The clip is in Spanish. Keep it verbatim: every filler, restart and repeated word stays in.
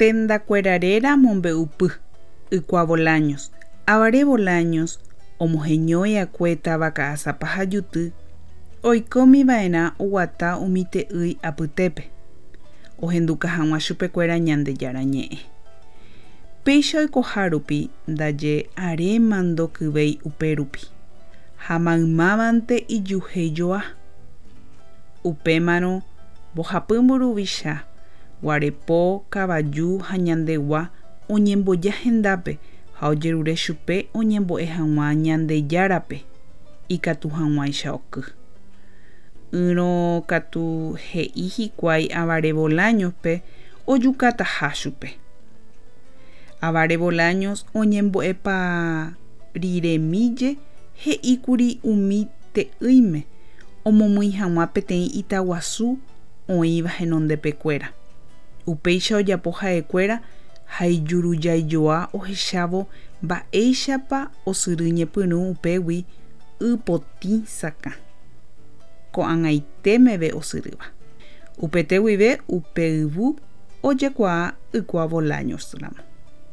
tendakueraréra mombe'upy ykua Bolaños. Avare Bolaños omoheñói'akue tavaka'asápa ha juty oikómiva'erã oguata umi te'ỹi apytépe. Ohenduka hag̃ua chupekuéra Ñandejára ñe'ẽ. Péicha oikoha rupi ndaje aréma ndokyvéi upérupi ha maymávante ijuhéjoa. Upémarõ mbohapy mburuvicha, guarepo, kavaju ha ñandegua oñemboja hendápe ha ojerure chupe oñembo'e hag̃ua Ñandejárape ikatu hag̃uáicha oky. Yrõ katu he'i hikuái avare Bolañospe ojukataha chupe. Avare Bolaños oñembo'épa riremíje he'íkuri umi te'ỹime omomýi hag̃ua peteĩ Itaguasu oĩva henondepekuéra. Upéicha ojapo ha'ekuéra ha ijurujaijoa ohechávo mba'éichapa osyry ñepyrũ upégui ypotĩ sakã. Ko'ag̃aitémeve osyrýva. Upete guive upe yvu ojekuaa ykua Bolaños ramo.